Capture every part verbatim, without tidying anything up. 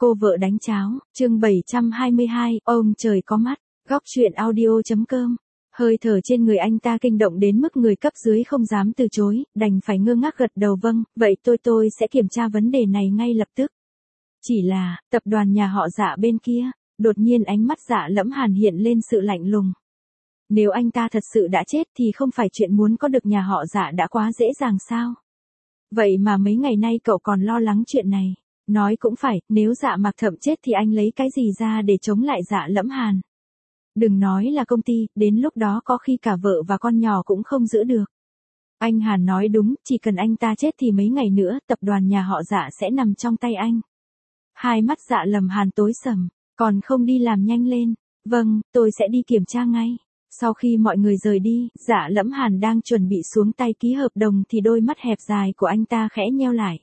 Cô vợ đánh cháo, chương bảy trăm hai mươi hai, ông trời có mắt, góc truyện audio.com. Hơi thở trên người anh ta kinh động đến mức người cấp dưới không dám từ chối, đành phải ngơ ngác gật đầu vâng, vậy tôi tôi sẽ kiểm tra vấn đề này ngay lập tức. Chỉ là, tập đoàn nhà họ Dạ bên kia, đột nhiên ánh mắt Dạ Lẫm Hàn hiện lên sự lạnh lùng. Nếu anh ta thật sự đã chết thì không phải chuyện muốn có được nhà họ Dạ đã quá dễ dàng sao? Vậy mà mấy ngày nay cậu còn lo lắng chuyện này. Nói cũng phải, nếu Dạ Mạc Thậm chết thì anh lấy cái gì ra để chống lại Dạ Lẫm Hàn. Đừng nói là công ty, đến lúc đó có khi cả vợ và con nhỏ cũng không giữ được. Anh Hàn nói đúng, chỉ cần anh ta chết thì mấy ngày nữa tập đoàn nhà họ Dạ sẽ nằm trong tay anh. Hai mắt Dạ Lầm Hàn tối sầm, còn không đi làm nhanh lên. Vâng, tôi sẽ đi kiểm tra ngay. Sau khi mọi người rời đi, Dạ Lẫm Hàn đang chuẩn bị xuống tay ký hợp đồng thì đôi mắt hẹp dài của anh ta khẽ nheo lại.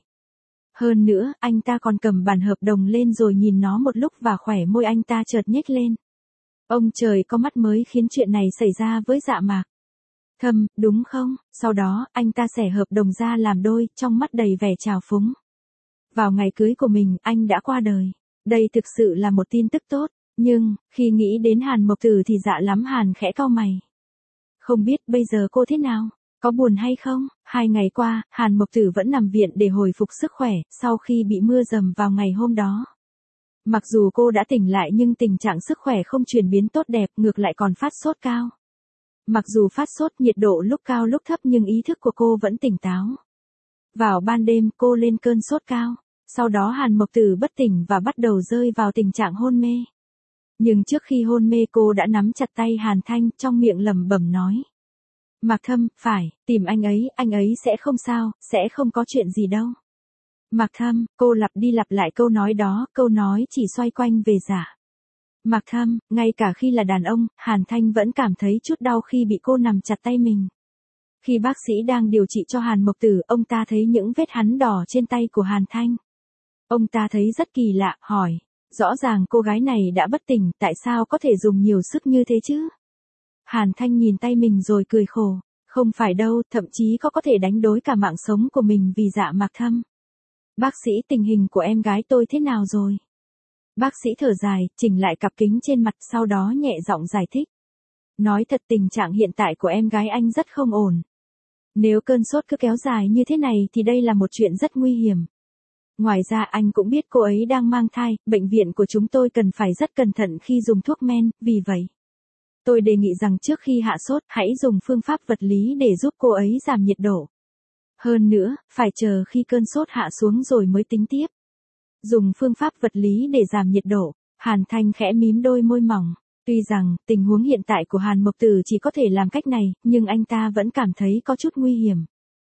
Hơn nữa, anh ta còn cầm bản hợp đồng lên rồi nhìn nó một lúc và khỏe môi anh ta chợt nhếch lên. Ông trời có mắt mới khiến chuyện này xảy ra với Dạ Mạc Thâm, đúng không? Sau đó, anh ta xẻ hợp đồng ra làm đôi, trong mắt đầy vẻ trào phúng. Vào ngày cưới của mình, anh đã qua đời. Đây thực sự là một tin tức tốt, nhưng, khi nghĩ đến Hàn Mộc Tử thì Dạ Lắm Hàn khẽ cau mày. Không biết bây giờ cô thế nào? Có buồn hay không? Hai ngày qua, Hàn Mộc Tử vẫn nằm viện để hồi phục sức khỏe, sau khi bị mưa dầm vào ngày hôm đó. Mặc dù cô đã tỉnh lại nhưng tình trạng sức khỏe không chuyển biến tốt đẹp, ngược lại còn phát sốt cao. Mặc dù phát sốt, nhiệt độ lúc cao lúc thấp nhưng ý thức của cô vẫn tỉnh táo. Vào ban đêm, cô lên cơn sốt cao. Sau đó Hàn Mộc Tử bất tỉnh và bắt đầu rơi vào tình trạng hôn mê. Nhưng trước khi hôn mê cô đã nắm chặt tay Hàn Thanh, trong miệng lẩm bẩm nói. Mạc Thâm, phải, tìm anh ấy, anh ấy sẽ không sao, sẽ không có chuyện gì đâu. Mạc Thâm, cô lặp đi lặp lại câu nói đó, câu nói chỉ xoay quanh về Dạ Mạc Thâm, ngay cả khi là đàn ông, Hàn Thanh vẫn cảm thấy chút đau khi bị cô nắm chặt tay mình. Khi bác sĩ đang điều trị cho Hàn Mộc Tử, ông ta thấy những vết hắn đỏ trên tay của Hàn Thanh. Ông ta thấy rất kỳ lạ, hỏi, rõ ràng cô gái này đã bất tỉnh, tại sao có thể dùng nhiều sức như thế chứ? Hàn Thanh nhìn tay mình rồi cười khổ, không phải đâu, thậm chí có có thể đánh đổi cả mạng sống của mình vì Dạ Mạc Thâm. Bác sĩ, tình hình của em gái tôi thế nào rồi? Bác sĩ thở dài, chỉnh lại cặp kính trên mặt, sau đó nhẹ giọng giải thích. Nói thật, tình trạng hiện tại của em gái anh rất không ổn. Nếu cơn sốt cứ kéo dài như thế này thì đây là một chuyện rất nguy hiểm. Ngoài ra anh cũng biết cô ấy đang mang thai, bệnh viện của chúng tôi cần phải rất cẩn thận khi dùng thuốc men, vì vậy. Tôi đề nghị rằng trước khi hạ sốt, hãy dùng phương pháp vật lý để giúp cô ấy giảm nhiệt độ. Hơn nữa, phải chờ khi cơn sốt hạ xuống rồi mới tính tiếp. Dùng phương pháp vật lý để giảm nhiệt độ, Hàn Thanh khẽ mím đôi môi mỏng. Tuy rằng, tình huống hiện tại của Hàn Mộc Tử chỉ có thể làm cách này, nhưng anh ta vẫn cảm thấy có chút nguy hiểm.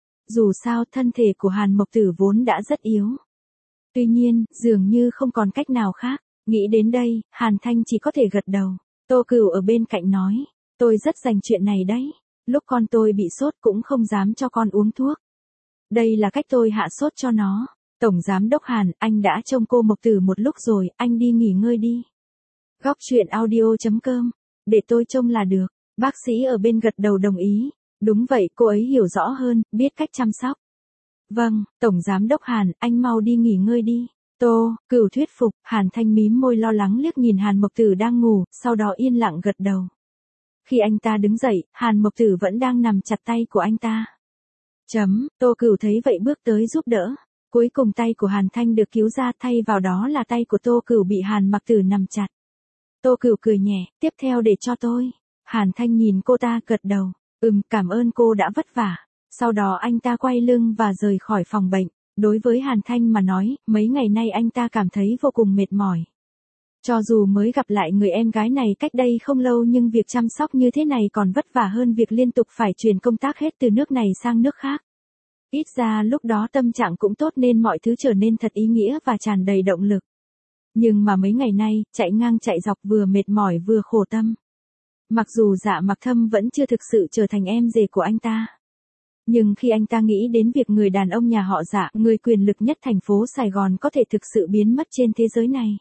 Dù sao, thân thể của Hàn Mộc Tử vốn đã rất yếu. Tuy nhiên, dường như không còn cách nào khác. Nghĩ đến đây, Hàn Thanh chỉ có thể gật đầu. Tô Cửu ở bên cạnh nói, tôi rất dành chuyện này đấy. Lúc con tôi bị sốt cũng không dám cho con uống thuốc. Đây là cách tôi hạ sốt cho nó. Tổng Giám đốc Hàn, anh đã trông cô Mộc Tử một lúc rồi, anh đi nghỉ ngơi đi. Góc truyện audio.com, để tôi trông là được. Bác sĩ ở bên gật đầu đồng ý. Đúng vậy, cô ấy hiểu rõ hơn, biết cách chăm sóc. Vâng, Tổng Giám đốc Hàn, anh mau đi nghỉ ngơi đi. Tô Cửu thuyết phục, Hàn Thanh mím môi lo lắng liếc nhìn Hàn Mộc Tử đang ngủ, sau đó yên lặng gật đầu. Khi anh ta đứng dậy, Hàn Mộc Tử vẫn đang nằm chặt tay của anh ta. Chấm, Tô Cửu thấy vậy bước tới giúp đỡ. Cuối cùng tay của Hàn Thanh được cứu ra, thay vào đó là tay của Tô Cửu bị Hàn Mộc Tử nằm chặt. Tô Cửu cười nhẹ, tiếp theo để cho tôi. Hàn Thanh nhìn cô ta gật đầu, ừm, cảm ơn cô đã vất vả. Sau đó anh ta quay lưng và rời khỏi phòng bệnh. Đối với Hàn Thanh mà nói, mấy ngày nay anh ta cảm thấy vô cùng mệt mỏi. Cho dù mới gặp lại người em gái này cách đây không lâu nhưng việc chăm sóc như thế này còn vất vả hơn việc liên tục phải chuyển công tác hết từ nước này sang nước khác. Ít ra lúc đó tâm trạng cũng tốt nên mọi thứ trở nên thật ý nghĩa và tràn đầy động lực. Nhưng mà mấy ngày nay, chạy ngang chạy dọc vừa mệt mỏi vừa khổ tâm. Mặc dù Dạ Mạc Thâm vẫn chưa thực sự trở thành em rể của anh ta. Nhưng khi anh ta nghĩ đến việc người đàn ông nhà họ Dạ, người quyền lực nhất thành phố Sài Gòn có thể thực sự biến mất trên thế giới này.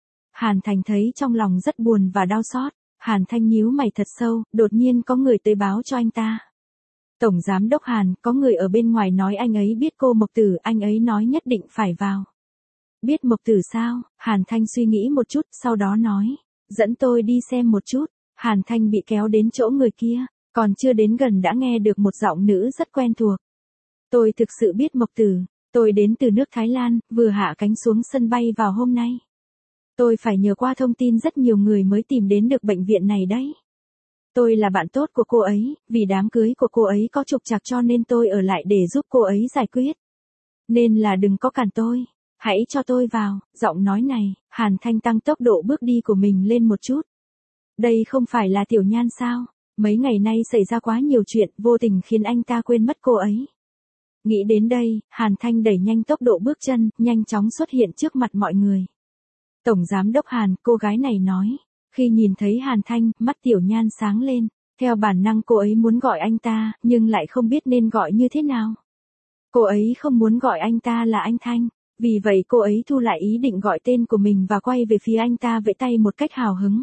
Hàn Thành thấy trong lòng rất buồn và đau xót. Hàn Thanh nhíu mày thật sâu, đột nhiên có người tới báo cho anh ta. Tổng Giám đốc Hàn, có người ở bên ngoài nói anh ấy biết cô Mộc Tử, anh ấy nói nhất định phải vào. Biết Mộc Tử sao? Hàn Thanh suy nghĩ một chút, sau đó nói. Dẫn tôi đi xem một chút. Hàn Thanh bị kéo đến chỗ người kia, còn chưa đến gần đã nghe được một giọng nữ rất quen thuộc. Tôi thực sự biết Mộc Tử, tôi đến từ nước Thái Lan, vừa hạ cánh xuống sân bay vào hôm nay. Tôi phải nhờ qua thông tin rất nhiều người mới tìm đến được bệnh viện này đấy. Tôi là bạn tốt của cô ấy, vì đám cưới của cô ấy có trục trặc cho nên tôi ở lại để giúp cô ấy giải quyết. Nên là đừng có cản tôi, hãy cho tôi vào. Giọng nói này, Hàn Thanh tăng tốc độ bước đi của mình lên một chút. Đây không phải là Tiểu Nhan sao? Mấy ngày nay xảy ra quá nhiều chuyện, vô tình khiến anh ta quên mất cô ấy. Nghĩ đến đây, Hàn Thanh đẩy nhanh tốc độ bước chân, nhanh chóng xuất hiện trước mặt mọi người. Tổng giám đốc Hàn, cô gái này nói. Khi nhìn thấy Hàn Thanh, mắt Tiểu Nhan sáng lên. Theo bản năng cô ấy muốn gọi anh ta, nhưng lại không biết nên gọi như thế nào. Cô ấy không muốn gọi anh ta là anh Thanh. Vì vậy cô ấy thu lại ý định gọi tên của mình và quay về phía anh ta vẫy tay một cách hào hứng.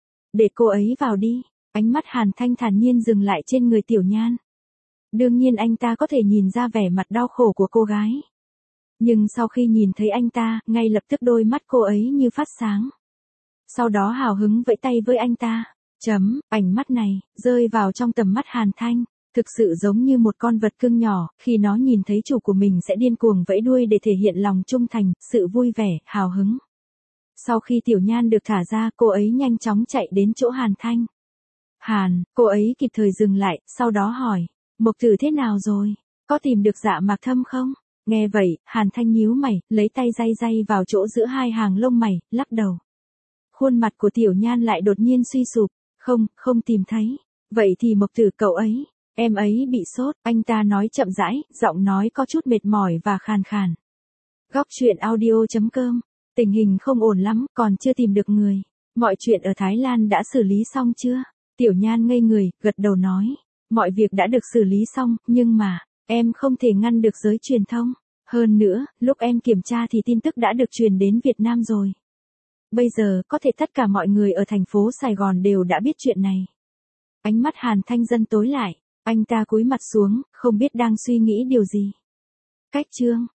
Để cô ấy vào đi. Ánh mắt Hàn Thanh thản nhiên dừng lại trên người Tiểu Nhan. Đương nhiên anh ta có thể nhìn ra vẻ mặt đau khổ của cô gái. Nhưng sau khi nhìn thấy anh ta, ngay lập tức đôi mắt cô ấy như phát sáng. Sau đó hào hứng vẫy tay với anh ta. Chấm, ánh mắt này, rơi vào trong tầm mắt Hàn Thanh. Thực sự giống như một con vật cưng nhỏ, khi nó nhìn thấy chủ của mình sẽ điên cuồng vẫy đuôi để thể hiện lòng trung thành, sự vui vẻ, hào hứng. Sau khi Tiểu Nhan được thả ra, cô ấy nhanh chóng chạy đến chỗ Hàn Thanh. Hàn, cô ấy kịp thời dừng lại, sau đó hỏi. Mộc Tử thế nào rồi? Có tìm được Dạ Mạc Thâm không? Nghe vậy, Hàn Thanh nhíu mày, lấy tay day day vào chỗ giữa hai hàng lông mày, lắc đầu. Khuôn mặt của Tiểu Nhan lại đột nhiên suy sụp. Không, không tìm thấy. Vậy thì Mộc Tử cậu ấy, em ấy bị sốt, anh ta nói chậm rãi, giọng nói có chút mệt mỏi và khàn khàn. Góc truyện audio chấm com. Tình hình không ổn lắm, còn chưa tìm được người. Mọi chuyện ở Thái Lan đã xử lý xong chưa? Tiểu Nhan ngây người, gật đầu nói. Mọi việc đã được xử lý xong, nhưng mà, em không thể ngăn được giới truyền thông. Hơn nữa, lúc em kiểm tra thì tin tức đã được truyền đến Việt Nam rồi. Bây giờ, có thể tất cả mọi người ở thành phố Sài Gòn đều đã biết chuyện này. Ánh mắt Hàn Thanh dần tối lại, anh ta cúi mặt xuống, không biết đang suy nghĩ điều gì. Cách chương